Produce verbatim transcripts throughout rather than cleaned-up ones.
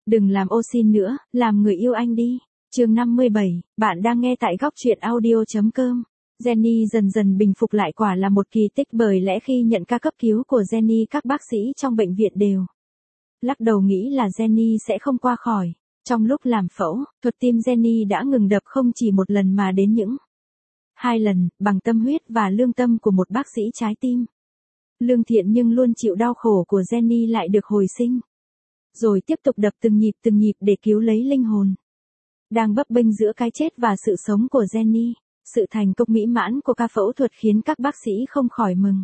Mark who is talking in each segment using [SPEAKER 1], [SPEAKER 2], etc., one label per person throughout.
[SPEAKER 1] Đừng làm ô xin nữa, làm người yêu anh đi. Chương năm mươi bảy, bạn đang nghe tại góc truyện audio chấm com. Jenny dần dần bình phục lại, quả là một kỳ tích, bởi lẽ khi nhận ca cấp cứu của Jenny, các bác sĩ trong bệnh viện đều lắc đầu nghĩ là Jenny sẽ không qua khỏi. Trong lúc làm phẫu thuật tim, Jenny đã ngừng đập không chỉ một lần mà đến những hai lần, bằng tâm huyết và lương tâm của một bác sĩ trái tim lương thiện nhưng luôn chịu đau khổ của Jenny lại được hồi sinh, rồi tiếp tục đập từng nhịp từng nhịp để cứu lấy linh hồn đang bấp bênh giữa cái chết và sự sống của Jenny. Sự thành công mỹ mãn của ca phẫu thuật khiến các bác sĩ không khỏi mừng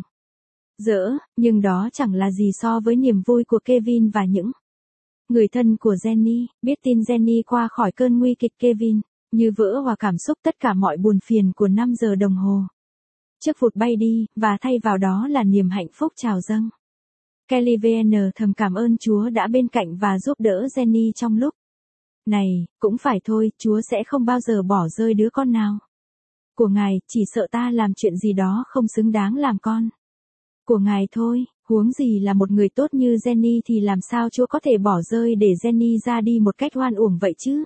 [SPEAKER 1] rỡ, nhưng đó chẳng là gì so với niềm vui của Kevin và những người thân của Jenny. Biết tin Jenny qua khỏi cơn nguy kịch, Kevin như vỡ hòa cảm xúc, tất cả mọi buồn phiền của năm giờ đồng hồ trước vụt bay đi, và thay vào đó là niềm hạnh phúc trào dâng. Kelly vê en thầm cảm ơn Chúa đã bên cạnh và giúp đỡ Jenny trong lúc này. Cũng phải thôi, Chúa sẽ không bao giờ bỏ rơi đứa con nào của Ngài, chỉ sợ ta làm chuyện gì đó không xứng đáng làm con của Ngài thôi. Huống gì là một người tốt như Jenny thì làm sao Chúa có thể bỏ rơi để Jenny ra đi một cách oan uổng vậy chứ?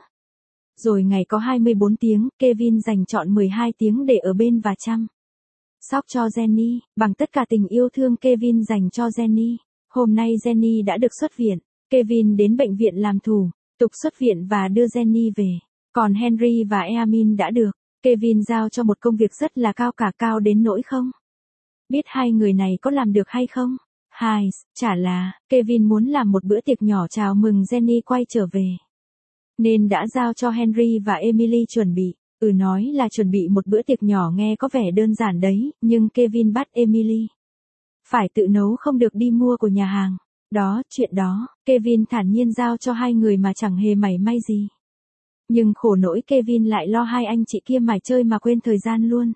[SPEAKER 1] Rồi ngày có hai mươi bốn tiếng, Kevin dành trọn mười hai tiếng để ở bên và chăm sóc cho Jenny. Bằng tất cả tình yêu thương Kevin dành cho Jenny, hôm nay Jenny đã được xuất viện. Kevin đến bệnh viện làm thủ tục xuất viện và đưa Jenny về. Còn Henry và Eamin đã được Kevin giao cho một công việc rất là cao cả, cao đến nỗi không biết hai người này có làm được hay không. Hai, chả là, Kevin muốn làm một bữa tiệc nhỏ chào mừng Jenny quay trở về, nên đã giao cho Henry và Emily chuẩn bị. Ừ, nói là chuẩn bị một bữa tiệc nhỏ nghe có vẻ đơn giản đấy, nhưng Kevin bắt Emily phải tự nấu, không được đi mua của nhà hàng. Đó, chuyện đó, Kevin thản nhiên giao cho hai người mà chẳng hề mảy may gì. Nhưng khổ nỗi Kevin lại lo hai anh chị kia mải chơi mà quên thời gian luôn.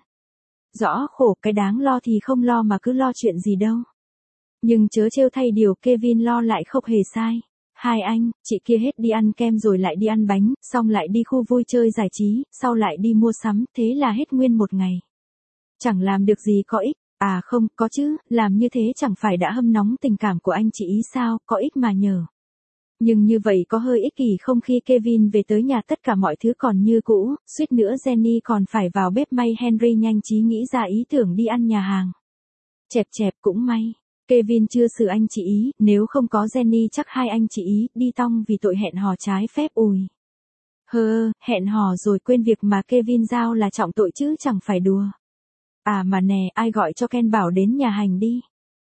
[SPEAKER 1] Rõ khổ, cái đáng lo thì không lo mà cứ lo chuyện gì đâu. Nhưng chớ trêu thay, điều Kevin lo lại không hề sai. Hai anh chị kia hết đi ăn kem rồi lại đi ăn bánh, xong lại đi khu vui chơi giải trí, sau lại đi mua sắm, thế là hết nguyên một ngày. Chẳng làm được gì có ích. À không, có chứ, làm như thế chẳng phải đã hâm nóng tình cảm của anh chị ý sao, có ích mà nhờ. Nhưng như vậy có hơi ích kỷ không? Khi Kevin về tới nhà tất cả mọi thứ còn như cũ, suýt nữa Jenny còn phải vào bếp may. Henry nhanh trí nghĩ ra ý tưởng đi ăn nhà hàng. Chẹp chẹp, cũng may Kevin chưa xử anh chị ý, nếu không có Jenny chắc hai anh chị ý đi tong vì tội hẹn hò trái phép. Ùi. Hơ, hẹn hò rồi quên việc mà Kevin giao là trọng tội chứ chẳng phải đùa. À mà nè, ai gọi cho Ken bảo đến nhà hành đi.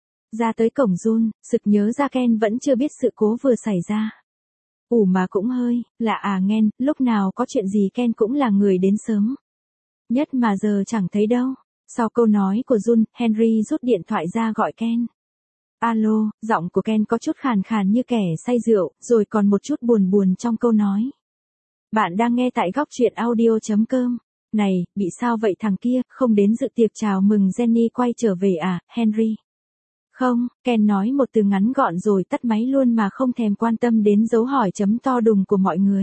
[SPEAKER 1] Ra tới cổng run, sực nhớ ra Ken vẫn chưa biết sự cố vừa xảy ra. Ủa mà cũng hơi lạ à Nghen, lúc nào có chuyện gì Ken cũng là người đến sớm nhất mà giờ chẳng thấy đâu. Sau câu nói của Jun, Henry rút điện thoại ra gọi Ken. Alo, giọng của Ken có chút khàn khàn như kẻ say rượu, rồi còn một chút buồn buồn trong câu nói. Bạn đang nghe tại góc truyện audio chấm com. Này, bị sao vậy, thằng kia không đến dự tiệc chào mừng Jenny quay trở về à, Henry? Không, Ken nói một từ ngắn gọn rồi tắt máy luôn mà không thèm quan tâm đến dấu hỏi chấm to đùng của mọi người.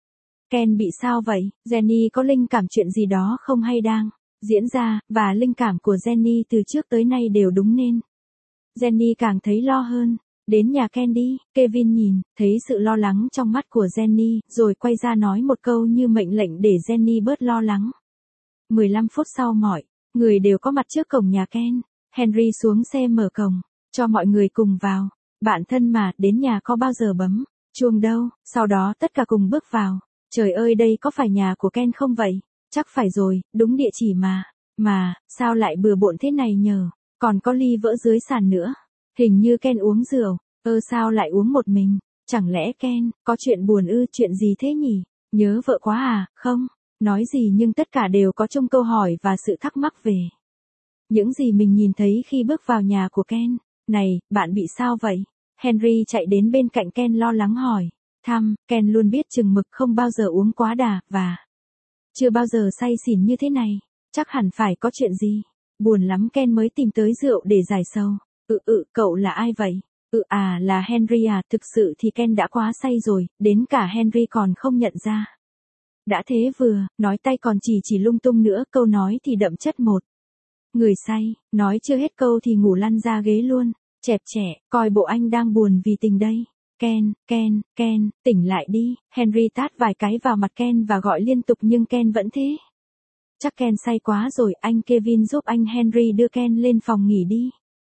[SPEAKER 1] Ken bị sao vậy? Jenny có linh cảm chuyện gì đó không hay đang diễn ra, và linh cảm của Jenny từ trước tới nay đều đúng nên Jenny càng thấy lo hơn. Đến nhà Ken đi. Kevin nhìn thấy sự lo lắng trong mắt của Jenny, rồi quay ra nói một câu như mệnh lệnh để Jenny bớt lo lắng. mười lăm phút sau mọi người đều có mặt trước cổng nhà Ken. Henry xuống xe mở cổng cho mọi người cùng vào. Bạn thân mà, đến nhà có bao giờ bấm chuông đâu. Sau đó tất cả cùng bước vào. Trời ơi, đây có phải nhà của Ken không vậy? Chắc phải rồi, đúng địa chỉ mà. Mà, sao lại bừa bộn thế này nhờ? Còn có ly vỡ dưới sàn nữa. Hình như Ken uống rượu. Ơ sao lại uống một mình? Chẳng lẽ Ken có chuyện buồn ư? Chuyện gì thế nhỉ? Nhớ vợ quá à? Không nói gì nhưng tất cả đều có chung câu hỏi và sự thắc mắc về những gì mình nhìn thấy khi bước vào nhà của Ken. Này, bạn bị sao vậy? Henry chạy đến bên cạnh Ken lo lắng hỏi thăm. Ken luôn biết chừng mực, không bao giờ uống quá đà, và chưa bao giờ say xỉn như thế này. Chắc hẳn phải có chuyện gì buồn lắm Ken mới tìm tới rượu để giải sầu. Ừ ừ, cậu là ai vậy? Ừ à, là Henry à. Thực sự thì Ken đã quá say rồi, đến cả Henry còn không nhận ra. Đã thế vừa nói tay còn chỉ chỉ lung tung nữa, câu nói thì đậm chất một người say, nói chưa hết câu thì ngủ lăn ra ghế luôn. Chẹp trẻ, coi bộ anh đang buồn vì tình đây. Ken, Ken, Ken, tỉnh lại đi. Henry tát vài cái vào mặt Ken và gọi liên tục nhưng Ken vẫn thế. Chắc Ken say quá rồi, anh Kevin giúp anh Henry đưa Ken lên phòng nghỉ đi.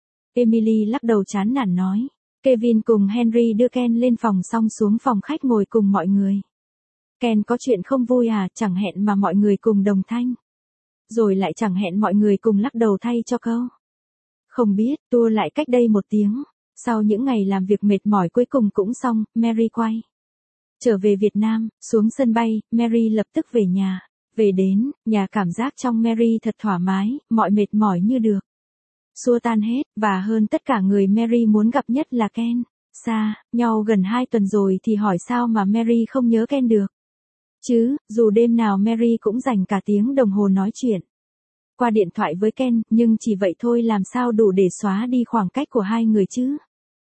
[SPEAKER 1] Emily lắc đầu chán nản nói. Kevin cùng Henry đưa Ken lên phòng xong xuống phòng khách ngồi cùng mọi người. Ken có chuyện không vui à, chẳng hẹn mà mọi người cùng đồng thanh. Rồi lại chẳng hẹn mọi người cùng lắc đầu thay cho câu. Không biết, tua lại cách đây một tiếng. Sau những ngày làm việc mệt mỏi cuối cùng cũng xong, Mary quay trở về Việt Nam, xuống sân bay, Mary lập tức về nhà. Về đến, nhà cảm giác trong Mary thật thoải mái, mọi mệt mỏi như được xua tan hết, và hơn tất cả người Mary muốn gặp nhất là Ken. Xa nhau gần hai tuần rồi thì hỏi sao mà Mary không nhớ Ken được. Chứ, dù đêm nào Mary cũng dành cả tiếng đồng hồ nói chuyện qua điện thoại với Ken, nhưng chỉ vậy thôi làm sao đủ để xóa đi khoảng cách của hai người chứ.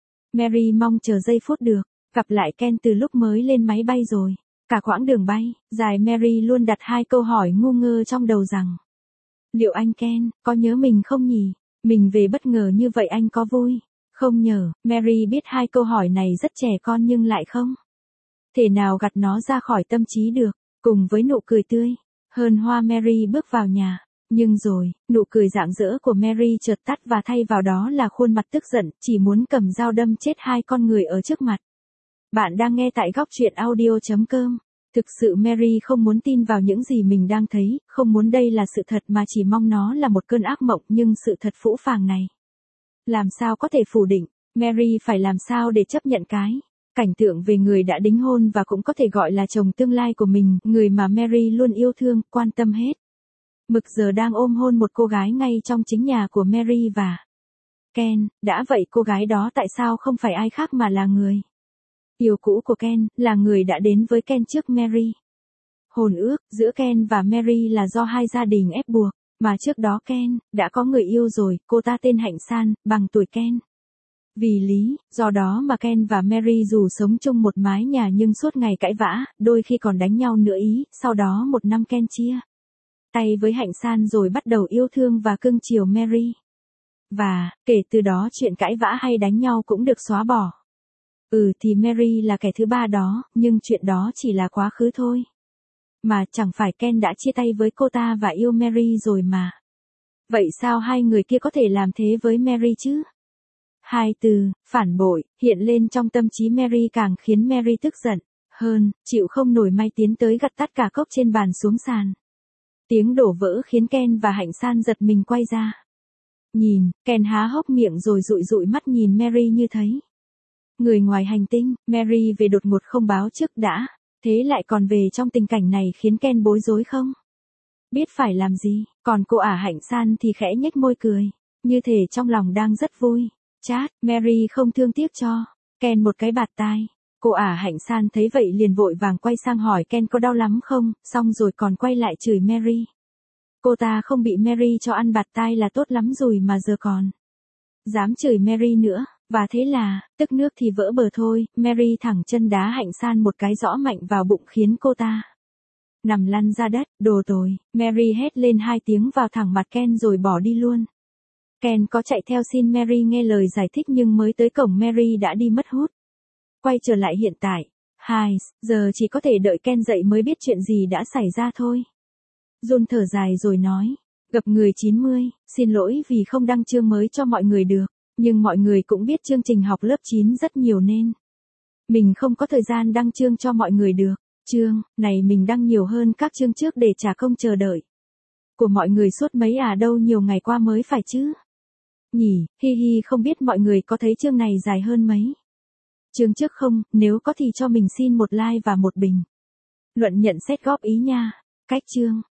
[SPEAKER 1] Mary mong chờ giây phút được gặp lại Ken từ lúc mới lên máy bay rồi. Cả quãng đường bay dài Mary luôn đặt hai câu hỏi ngu ngơ trong đầu rằng: liệu anh Ken có nhớ mình không nhỉ? Mình về bất ngờ như vậy anh có vui không nhờ? Mary biết hai câu hỏi này rất trẻ con nhưng lại không thể nào gạt nó ra khỏi tâm trí được. Cùng với nụ cười tươi hơn hoa, Mary bước vào nhà. Nhưng rồi, nụ cười rạng rỡ của Mary chợt tắt và thay vào đó là khuôn mặt tức giận, chỉ muốn cầm dao đâm chết hai con người ở trước mặt. Bạn đang nghe tại góc truyện audio chấm com. Thực sự Mary không muốn tin vào những gì mình đang thấy, không muốn đây là sự thật mà chỉ mong nó là một cơn ác mộng, nhưng sự thật phũ phàng này làm sao có thể phủ định. Mary phải làm sao để chấp nhận cái cảnh tượng về người đã đính hôn và cũng có thể gọi là chồng tương lai của mình, người mà Mary luôn yêu thương, quan tâm hết mực giờ đang ôm hôn một cô gái ngay trong chính nhà của Mary và Ken. Đã vậy cô gái đó tại sao không phải ai khác mà là người yêu cũ của Ken, là người đã đến với Ken trước Mary. Hôn ước giữa Ken và Mary là do hai gia đình ép buộc, mà trước đó Ken đã có người yêu rồi, cô ta tên Hạnh San, bằng tuổi Ken. Vì lý do đó mà Ken và Mary dù sống chung một mái nhà nhưng suốt ngày cãi vã, đôi khi còn đánh nhau nữa ý. Sau đó một năm Ken chia tay với Hạnh San rồi bắt đầu yêu thương và cưng chiều Mary. Và, kể từ đó chuyện cãi vã hay đánh nhau cũng được xóa bỏ. Ừ thì Mary là kẻ thứ ba đó, nhưng chuyện đó chỉ là quá khứ thôi. Mà chẳng phải Ken đã chia tay với cô ta và yêu Mary rồi mà. Vậy sao hai người kia có thể làm thế với Mary chứ? Hai từ, phản bội, hiện lên trong tâm trí Mary càng khiến Mary tức giận hơn, chịu không nổi may tiến tới gặt tắt cả cốc trên bàn xuống sàn. Tiếng đổ vỡ khiến Ken và Hạnh San giật mình quay ra. Nhìn, Ken há hốc miệng rồi dụi dụi mắt nhìn Mary như thấy người ngoài hành tinh. Mary về đột ngột không báo trước đã, thế lại còn về trong tình cảnh này khiến Ken bối rối không biết phải làm gì. Còn cô ả Hạnh San thì khẽ nhếch môi cười, như thể trong lòng đang rất vui. Chát, Mary không thương tiếc cho Ken một cái bạt tai. Cô ả Hạnh San thấy vậy liền vội vàng quay sang hỏi Ken có đau lắm không, xong rồi còn quay lại chửi Mary. Cô ta không bị Mary cho ăn bạt tai là tốt lắm rồi mà giờ còn dám chửi Mary nữa. Và thế là, tức nước thì vỡ bờ thôi, Mary thẳng chân đá Hạnh San một cái rõ mạnh vào bụng khiến cô ta nằm lăn ra đất. Đồ tồi, Mary hét lên hai tiếng vào thẳng mặt Ken rồi bỏ đi luôn. Ken có chạy theo xin Mary nghe lời giải thích nhưng mới tới cổng Mary đã đi mất hút. Quay trở lại hiện tại, hai, giờ chỉ có thể đợi Ken dậy mới biết chuyện gì đã xảy ra thôi. Jun thở dài rồi nói, gặp người chín mươi, xin lỗi vì không đăng chương mới cho mọi người được, nhưng mọi người cũng biết chương trình học lớp chín rất nhiều nên mình không có thời gian đăng chương cho mọi người được. Chương này mình đăng nhiều hơn các chương trước để trả công chờ đợi của mọi người suốt mấy à đâu nhiều ngày qua mới phải chứ. Nhỉ, hi hi không biết mọi người có thấy chương này dài hơn mấy chương trước không, nếu có thì cho mình xin một like và một bình luận nhận xét góp ý nha. Cách chương